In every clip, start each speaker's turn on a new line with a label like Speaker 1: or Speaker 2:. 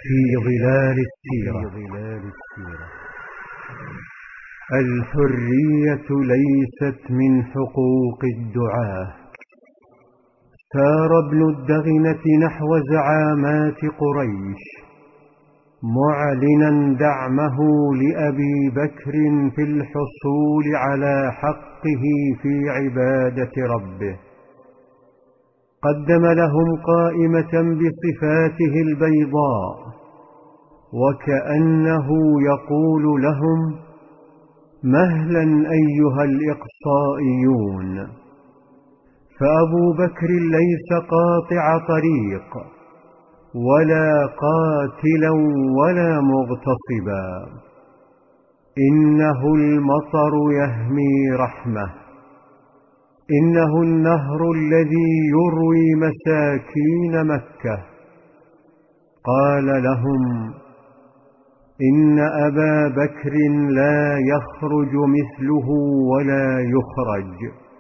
Speaker 1: في ظلال السيرة. الحرية ليست من حقوق الدعاة. سار ابن الدغنة نحو زعامات قريش معلنا دعمه لأبي بكر في الحصول على حقه في عبادة ربه. قدم لهم قائمة بصفاته البيضاء وكأنه يقول لهم: مهلا أيها الإقصائيون. فأبو بكر ليس قاطع طريق ولا قاتلا ولا مغتصبا، إنه المطر يهمي رحمة، إنه النهر الذي يروي مساكين مكة. قال لهم: إن أبا بكر لا يخرج مثله ولا يخرج.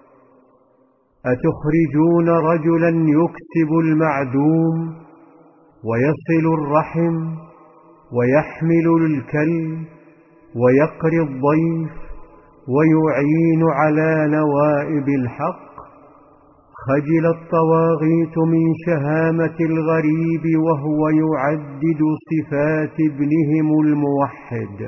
Speaker 1: أتخرجون رجلا يكسب المعدوم ويصل الرحم ويحمل الكلب ويقري الضيف ويعين على نوائب الحق؟ خجل الطواغيت من شهامة الغريب وهو يعدد صفات ابنهم الموحد،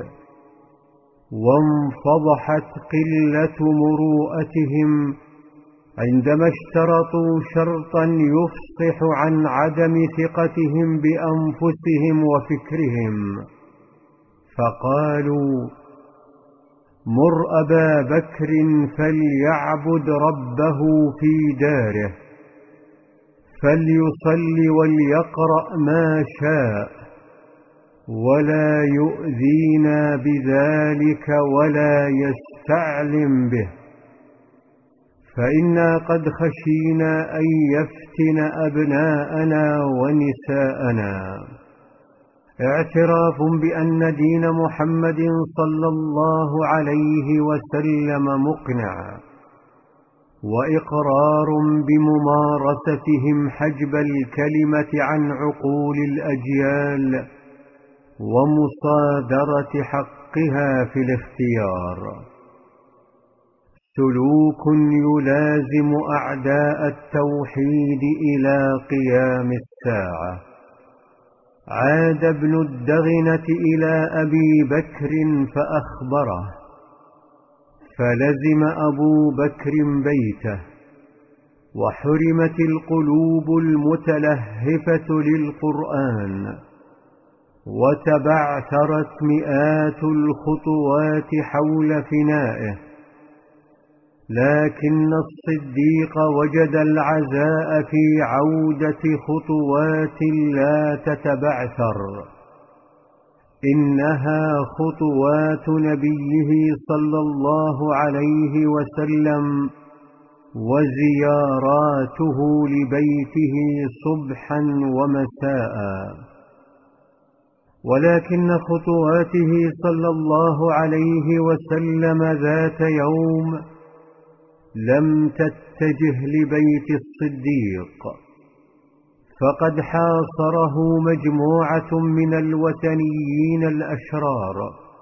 Speaker 1: وانفضحت قلة مروءتهم عندما اشترطوا شرطا يفصح عن عدم ثقتهم بأنفسهم وفكرهم، فقالوا: مر أبا بكر فليعبد ربه في داره، فليصل وليقرأ ما شاء، ولا يؤذينا بذلك ولا يستعلم به، فإنا قد خشينا أن يفتن أبناءنا ونساءنا. اعتراف بأن دين محمد صلى الله عليه وسلم مقنع، وإقرار بممارستهم حجب الكلمة عن عقول الأجيال ومصادرة حقها في الاختيار. سلوك يلازم أعداء التوحيد إلى قيام الساعة. عاد ابن الدغنة إلى أبي بكر فأخبره، فلزم أبو بكر بيته، وحرمت القلوب المتلهفة للقرآن، وتبعثرت مئات الخطوات حول فنائه، لكن الصديق وجد العزاء في عودة خطوات لا تتبعثر، إنها خطوات نبيه صلى الله عليه وسلم وزياراته لبيته صبحا ومساء. ولكن خطواته صلى الله عليه وسلم ذات يوم لم تتجه لبيت الصديق، فقد حاصره مجموعة من الوثنيين الأشرار،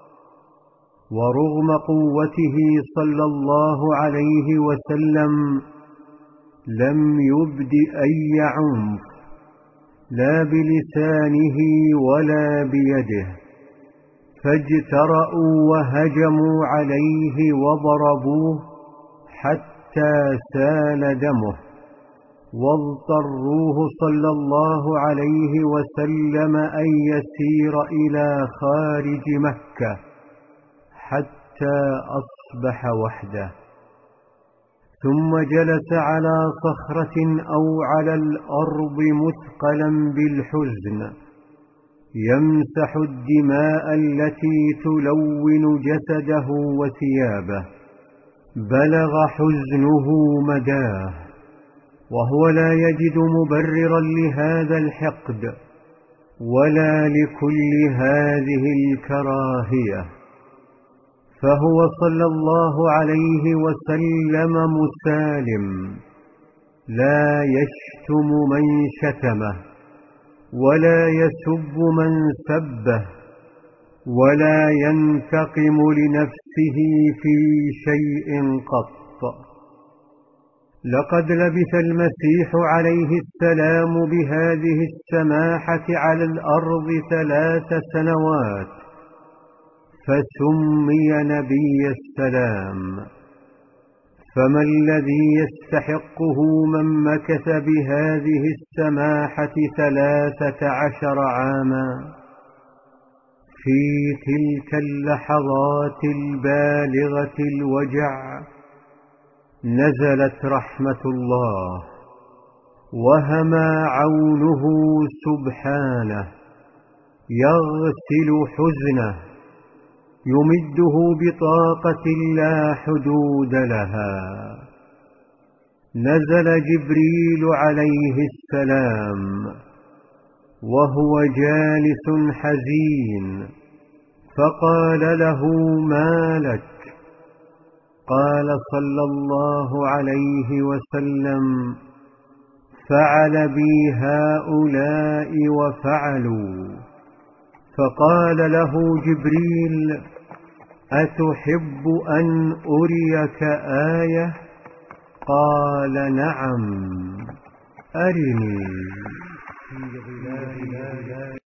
Speaker 1: ورغم قوته صلى الله عليه وسلم لم يبد أي عنف لا بلسانه ولا بيده، فاجترأوا وهجموا عليه وضربوه حتى سال دمه، واضطروه صلى الله عليه وسلم أن يسير إلى خارج مكة حتى أصبح وحده، ثم جلس على صخرة أو على الأرض مثقلا بالحزن يمسح الدماء التي تلون جسده وثيابه. بلغ حزنه مداه، وهو لا يجد مبررا لهذا الحقد ولا لكل هذه الكراهية، فهو صلى الله عليه وسلم مسالم، لا يشتم من شتمه ولا يسب من سبه، ولا ينتقم لنفسه في شيء قط. لقد لبث المسيح عليه السلام بهذه السماحة على الأرض 3 سنوات، فسمي نبي السلام. فما الذي يستحقه من مكث بهذه السماحة 13 عاما؟ في تلك اللحظات البالغة الوجع نزلت رحمة الله، وهما عونه سبحانه يغسل حزنه، يمده بطاقة لا حدود لها. نزل جبريل عليه السلام وهو جالس حزين، فقال له: ما لك؟ قال صلى الله عليه وسلم: فعل بي هؤلاء وفعلوا. فقال له جبريل: أتحب أن أريك آية؟ قال: نعم، أرني.